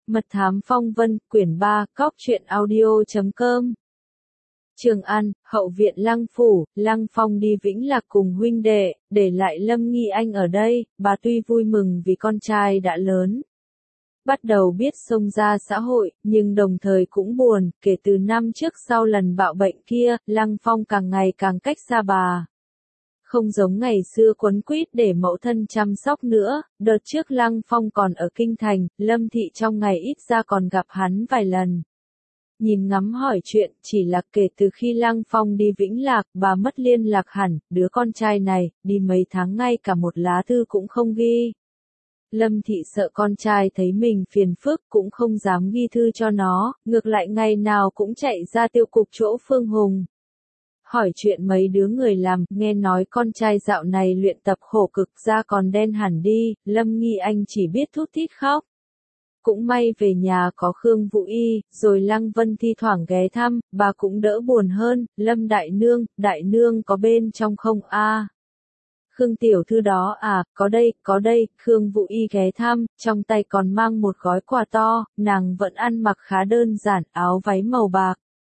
Mật thám phong vân, quyển 3, cóc truyện audio.com. Trường An, hậu viện Lăng phủ, Lăng Phong đi Vĩnh Lạc cùng huynh đệ, để lại Lâm Nghi Anh ở đây. Bà tuy vui mừng vì con trai đã lớn, bắt đầu biết xông ra xã hội, nhưng đồng thời cũng buồn, kể từ năm trước sau lần bạo bệnh kia, Lăng Phong càng ngày càng cách xa bà. Không giống ngày xưa quấn quýt để mẫu thân chăm sóc nữa, đợt trước Lăng Phong còn ở Kinh Thành, Lâm Thị trong ngày ít ra còn gặp hắn vài lần. Nhìn ngắm hỏi chuyện, chỉ là kể từ khi Lăng Phong đi Vĩnh Lạc, bà mất liên lạc hẳn, đứa con trai này, đi mấy tháng ngay cả một lá thư cũng không ghi. Lâm Thị sợ con trai thấy mình phiền phức cũng không dám ghi thư cho nó, ngược lại ngày nào cũng chạy ra tiêu cục chỗ Phương Hùng. Hỏi chuyện mấy đứa người làm, nghe nói con trai dạo này luyện tập khổ cực da còn đen hẳn đi, Lâm Nghi Anh chỉ biết thút thít khóc. Cũng may về nhà có Khương Vũ Y, rồi Lăng Vân thi thoảng ghé thăm, bà cũng đỡ buồn hơn. Lâm đại nương có bên trong không a? Khương tiểu thư đó à, có đây, Khương Vũ Y ghé thăm, trong tay còn mang một gói quà to, nàng vẫn ăn mặc khá đơn giản, áo váy màu bạc.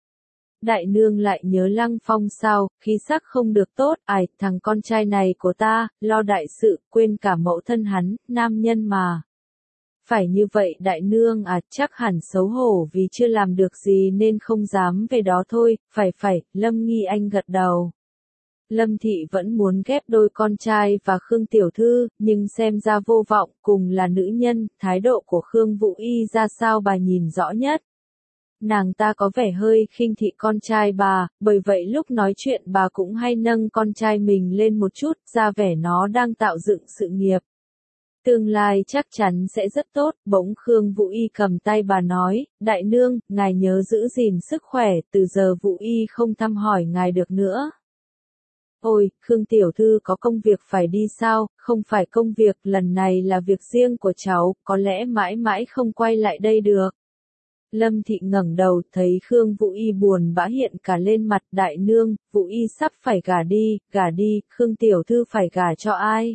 Đại nương lại nhớ Lăng Phong sao, khí sắc không được tốt, thằng con trai này của ta, lo đại sự, quên cả mẫu thân hắn, nam nhân mà. Phải như vậy đại nương à, chắc hẳn xấu hổ vì chưa làm được gì nên không dám về đó thôi, phải, Lâm Nghi Anh gật đầu. Lâm Thị vẫn muốn ghép đôi con trai và Khương tiểu thư, nhưng xem ra vô vọng, cùng là nữ nhân, thái độ của Khương Vũ Y ra sao bà nhìn rõ nhất. Nàng ta có vẻ hơi khinh thị con trai bà, bởi vậy lúc nói chuyện bà cũng hay nâng con trai mình lên một chút, ra vẻ nó đang tạo dựng sự nghiệp. Tương lai chắc chắn sẽ rất tốt, bỗng Khương Vũ Y cầm tay bà nói, đại nương, ngài nhớ giữ gìn sức khỏe, từ giờ Vũ Y không thăm hỏi ngài được nữa. Ôi, Khương tiểu thư có công việc phải đi sao, không phải công việc, lần này là việc riêng của cháu, có lẽ mãi mãi không quay lại đây được. Lâm Thị ngẩng đầu, thấy Khương Vũ Y buồn bã hiện cả lên mặt, đại nương, Vũ Y sắp phải gả đi, Khương tiểu thư phải gả cho ai?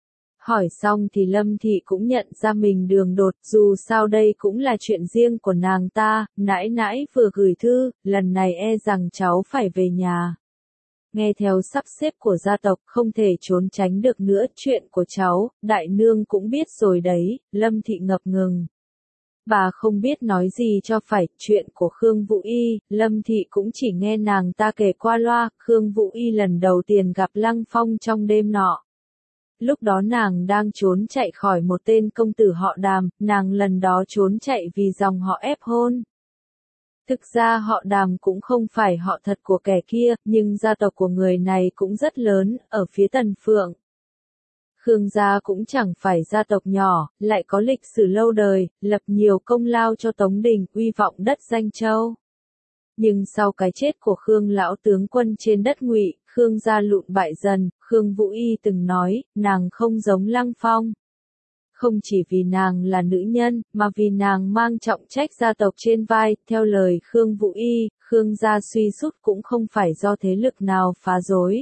Hỏi xong thì Lâm Thị cũng nhận ra mình đường đột, dù sao đây cũng là chuyện riêng của nàng ta, nãi vừa gửi thư, lần này e rằng cháu phải về nhà. Nghe theo sắp xếp của gia tộc không thể trốn tránh được nữa, chuyện của cháu, đại nương cũng biết rồi đấy, Lâm Thị ngập ngừng. Bà không biết nói gì cho phải, chuyện của Khương Vũ Y, Lâm Thị cũng chỉ nghe nàng ta kể qua loa, Khương Vũ Y lần đầu tiên gặp Lăng Phong trong đêm nọ. Lúc đó nàng đang trốn chạy khỏi một tên công tử họ Đàm, nàng lần đó trốn chạy vì dòng họ ép hôn. Thực ra họ Đàm cũng không phải họ thật của kẻ kia, nhưng gia tộc của người này cũng rất lớn, ở phía Tần Phượng. Khương gia cũng chẳng phải gia tộc nhỏ, lại có lịch sử lâu đời, lập nhiều công lao cho Tống Đình, uy vọng đất Danh Châu. Nhưng sau cái chết của Khương lão tướng quân trên đất Ngụy, Khương gia lụn bại dần, Khương Vũ Y từng nói, nàng không giống Lăng Phong. Không chỉ vì nàng là nữ nhân, mà vì nàng mang trọng trách gia tộc trên vai, theo lời Khương Vũ Y, Khương gia suy sút cũng không phải do thế lực nào phá rối,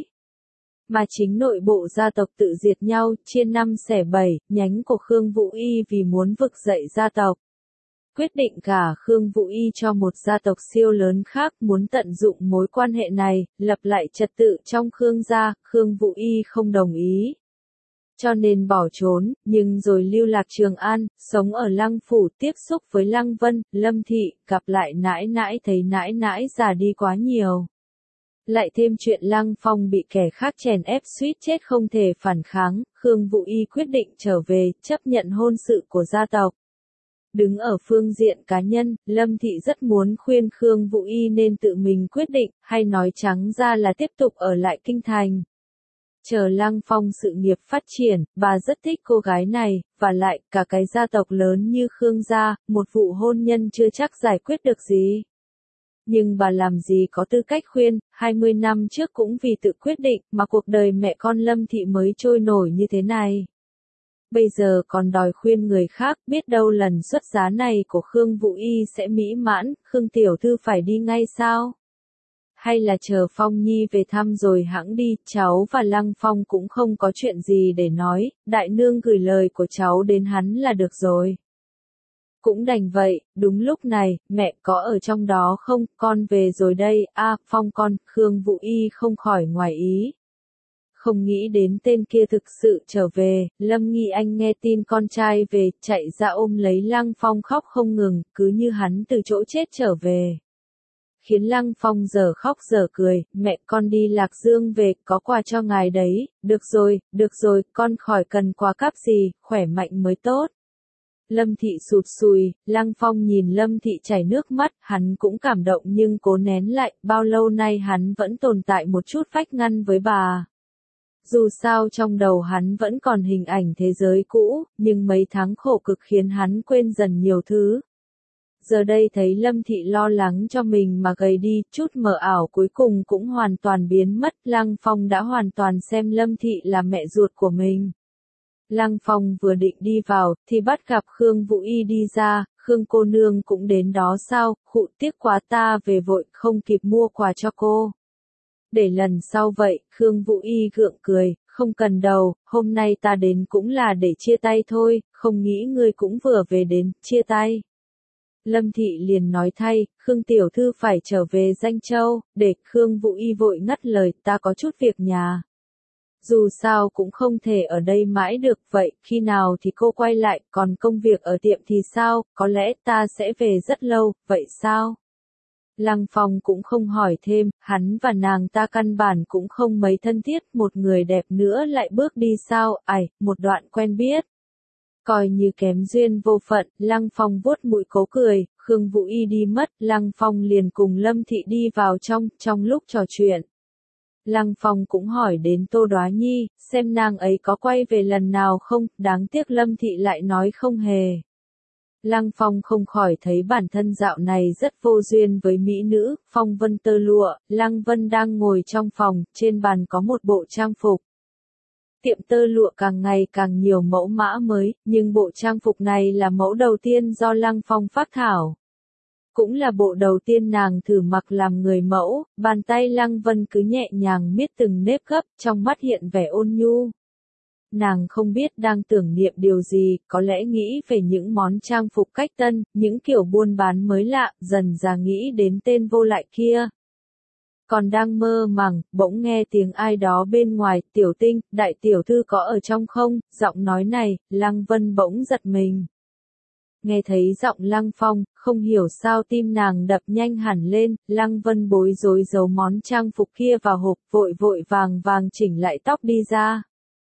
mà chính nội bộ gia tộc tự diệt nhau, chia năm xẻ bảy, nhánh của Khương Vũ Y vì muốn vực dậy gia tộc. Quyết định gả Khương Vũ Y cho một gia tộc siêu lớn khác, muốn tận dụng mối quan hệ này, lập lại trật tự trong Khương gia, Khương Vũ Y không đồng ý. Cho nên bỏ trốn, nhưng rồi lưu lạc Trường An, sống ở Lăng phủ, tiếp xúc với Lăng Vân, Lâm Thị, gặp lại nãi thấy nãi già đi quá nhiều. Lại thêm chuyện Lăng Phong bị kẻ khác chèn ép suýt chết không thể phản kháng, Khương Vũ Y quyết định trở về, chấp nhận hôn sự của gia tộc. Đứng ở phương diện cá nhân, Lâm Thị rất muốn khuyên Khương Vũ Y nên tự mình quyết định, hay nói trắng ra là tiếp tục ở lại Kinh Thành. Chờ Lăng Phong sự nghiệp phát triển, bà rất thích cô gái này, và lại, cả cái gia tộc lớn như Khương gia, một vụ hôn nhân chưa chắc giải quyết được gì. Nhưng bà làm gì có tư cách khuyên, 20 năm trước cũng vì tự quyết định, mà cuộc đời mẹ con Lâm Thị mới trôi nổi như thế này. Bây giờ còn đòi khuyên người khác, biết đâu lần xuất giá này của Khương Vũ Y sẽ mỹ mãn, Khương tiểu thư phải đi ngay sao? Hay là chờ Phong Nhi về thăm rồi hẵng đi, cháu và Lăng Phong cũng không có chuyện gì để nói, đại nương gửi lời của cháu đến hắn là được rồi. Cũng đành vậy, đúng lúc này, mẹ có ở trong đó không, con về rồi đây, Phong con, Khương Vũ Y không khỏi ngoài ý. Không nghĩ đến tên kia thực sự trở về, Lâm Nghi Anh nghe tin con trai về, chạy ra ôm lấy Lăng Phong khóc không ngừng, cứ như hắn từ chỗ chết trở về. Khiến Lăng Phong giờ khóc giờ cười, mẹ con đi Lạc Dương về, có quà cho ngài đấy, được rồi, con khỏi cần quà cáp gì, khỏe mạnh mới tốt. Lâm Thị sụt sùi, Lăng Phong nhìn Lâm Thị chảy nước mắt, hắn cũng cảm động nhưng cố nén lại, bao lâu nay hắn vẫn tồn tại một chút vách ngăn với bà. Dù sao trong đầu hắn vẫn còn hình ảnh thế giới cũ, nhưng mấy tháng khổ cực khiến hắn quên dần nhiều thứ. Giờ đây thấy Lâm Thị lo lắng cho mình mà gầy đi, chút mờ ảo cuối cùng cũng hoàn toàn biến mất, Lăng Phong đã hoàn toàn xem Lâm Thị là mẹ ruột của mình. Lăng Phong vừa định đi vào, thì bắt gặp Khương Vũ Y đi ra, Khương cô nương cũng đến đó sao, khụ tiếc quá ta về vội, không kịp mua quà cho cô. Để lần sau vậy, Khương Vũ Y gượng cười, không cần đâu, hôm nay ta đến cũng là để chia tay thôi, không nghĩ ngươi cũng vừa về đến, chia tay. Lâm Thị liền nói thay, Khương tiểu thư phải trở về Danh Châu, để Khương Vũ Y vội ngắt lời, ta có chút việc nhà. Dù sao cũng không thể ở đây mãi được vậy, khi nào thì cô quay lại, còn công việc ở tiệm thì sao, có lẽ ta sẽ về rất lâu, vậy sao? Lăng Phong cũng không hỏi thêm, hắn và nàng ta căn bản cũng không mấy thân thiết, một người đẹp nữa lại bước đi sao, một đoạn quen biết. Coi như kém duyên vô phận, Lăng Phong vuốt mũi cố cười, Khương Vũ Y đi mất, Lăng Phong liền cùng Lâm Thị đi vào trong lúc trò chuyện. Lăng Phong cũng hỏi đến Tô Đoá Nhi, xem nàng ấy có quay về lần nào không, đáng tiếc Lâm Thị lại nói không hề. Lăng Phong không khỏi thấy bản thân dạo này rất vô duyên với mỹ nữ, phong vân tơ lụa, Lăng Vân đang ngồi trong phòng, trên bàn có một bộ trang phục. Tiệm tơ lụa càng ngày càng nhiều mẫu mã mới, nhưng bộ trang phục này là mẫu đầu tiên do Lăng Phong phác thảo. Cũng là bộ đầu tiên nàng thử mặc làm người mẫu, bàn tay Lăng Vân cứ nhẹ nhàng miết từng nếp gấp, trong mắt hiện vẻ ôn nhu. Nàng không biết đang tưởng niệm điều gì, có lẽ nghĩ về những món trang phục cách tân, những kiểu buôn bán mới lạ, dần dà nghĩ đến tên vô lại kia. Còn đang mơ màng, bỗng nghe tiếng ai đó bên ngoài, Tiểu Tinh, đại tiểu thư có ở trong không, giọng nói này, Lăng Vân bỗng giật mình. Nghe thấy giọng Lăng Phong, không hiểu sao tim nàng đập nhanh hẳn lên, Lăng Vân bối rối giấu món trang phục kia vào hộp, vội vội vàng vàng chỉnh lại tóc đi ra.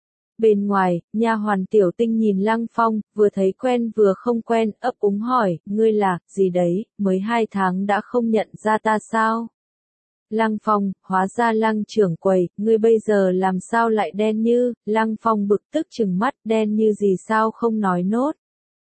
Bên ngoài, nha hoàn Tiểu Tinh nhìn Lăng Phong, vừa thấy quen vừa không quen, ấp úng hỏi, ngươi là, gì đấy, mới 2 tháng đã không nhận ra ta sao? Lăng Phong, hóa ra Lăng trưởng quầy, ngươi bây giờ làm sao lại đen như, Lăng Phong bực tức trừng mắt, đen như gì sao không nói nốt.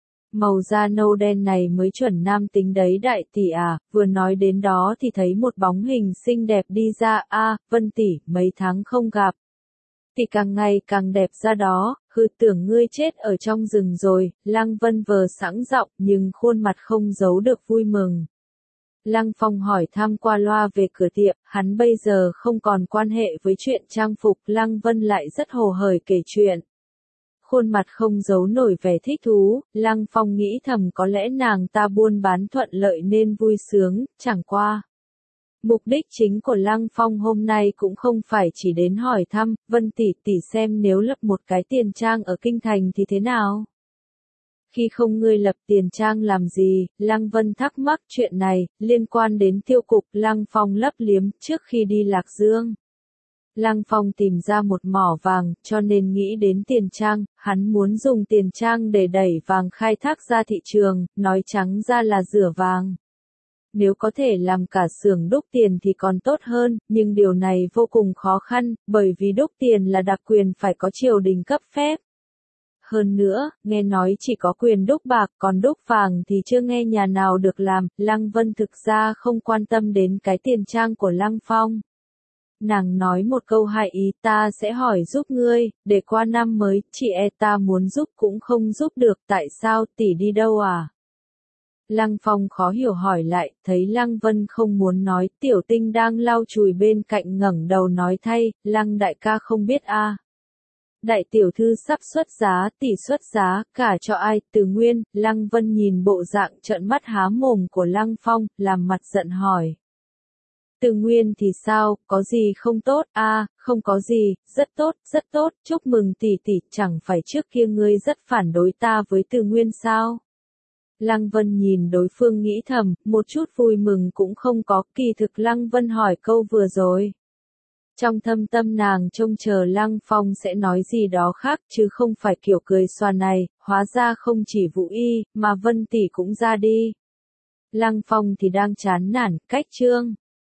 Màu da nâu đen này mới chuẩn nam tính đấy đại tỷ à, vừa nói đến đó thì thấy một bóng hình xinh đẹp đi ra, Vân tỷ, mấy tháng không gặp. Tỷ càng ngày càng đẹp ra đó, tưởng ngươi chết ở trong rừng rồi, Lăng Vân vờ sẵn giọng nhưng khuôn mặt không giấu được vui mừng. Lăng Phong hỏi thăm qua loa về cửa tiệm, hắn bây giờ không còn quan hệ với chuyện trang phục, Lăng Vân lại rất hồ hởi kể chuyện. Khuôn mặt không giấu nổi vẻ thích thú, Lăng Phong nghĩ thầm có lẽ nàng ta buôn bán thuận lợi nên vui sướng, chẳng qua. Mục đích chính của Lăng Phong hôm nay cũng không phải chỉ đến hỏi thăm, Vân tỷ xem nếu lập một cái tiền trang ở Kinh Thành thì thế nào? Khi không ngươi lập tiền trang làm gì, Lăng Vân thắc mắc chuyện này, liên quan đến tiêu cục, Lăng Phong lấp liếm trước khi đi Lạc Dương. Lăng Phong tìm ra một mỏ vàng, cho nên nghĩ đến tiền trang, hắn muốn dùng tiền trang để đẩy vàng khai thác ra thị trường, nói trắng ra là rửa vàng. Nếu có thể làm cả xưởng đúc tiền thì còn tốt hơn, nhưng điều này vô cùng khó khăn, bởi vì đúc tiền là đặc quyền phải có triều đình cấp phép. Hơn nữa, nghe nói chỉ có quyền đúc bạc, còn đúc vàng thì chưa nghe nhà nào được làm, Lăng Vân thực ra không quan tâm đến cái tiền trang của Lăng Phong. Nàng nói một câu hại ý, ta sẽ hỏi giúp ngươi, để qua năm mới, chị ta muốn giúp cũng không giúp được, tại sao, tỷ đi đâu à? Lăng Phong khó hiểu hỏi lại, thấy Lăng Vân không muốn nói, Tiểu Tinh đang lau chùi bên cạnh ngẩng đầu nói thay, Lăng đại ca không biết a. đại tiểu thư sắp xuất giá, tỷ xuất giá, cả cho ai, Từ Nguyên, Lăng Vân nhìn bộ dạng trợn mắt há mồm của Lăng Phong, làm mặt giận hỏi. Từ Nguyên thì sao, có gì không tốt, không có gì, rất tốt, chúc mừng tỷ tỷ, chẳng phải trước kia ngươi rất phản đối ta với Từ Nguyên sao? Lăng Vân nhìn đối phương nghĩ thầm, một chút vui mừng cũng không có, kỳ thực Lăng Vân hỏi câu vừa rồi. Trong thâm tâm nàng trông chờ Lăng Phong sẽ nói gì đó khác chứ không phải kiểu cười xoa này, hóa ra không chỉ Vũ Y, mà Vân tỷ cũng ra đi. Lăng Phong thì đang chán nản, cách chương.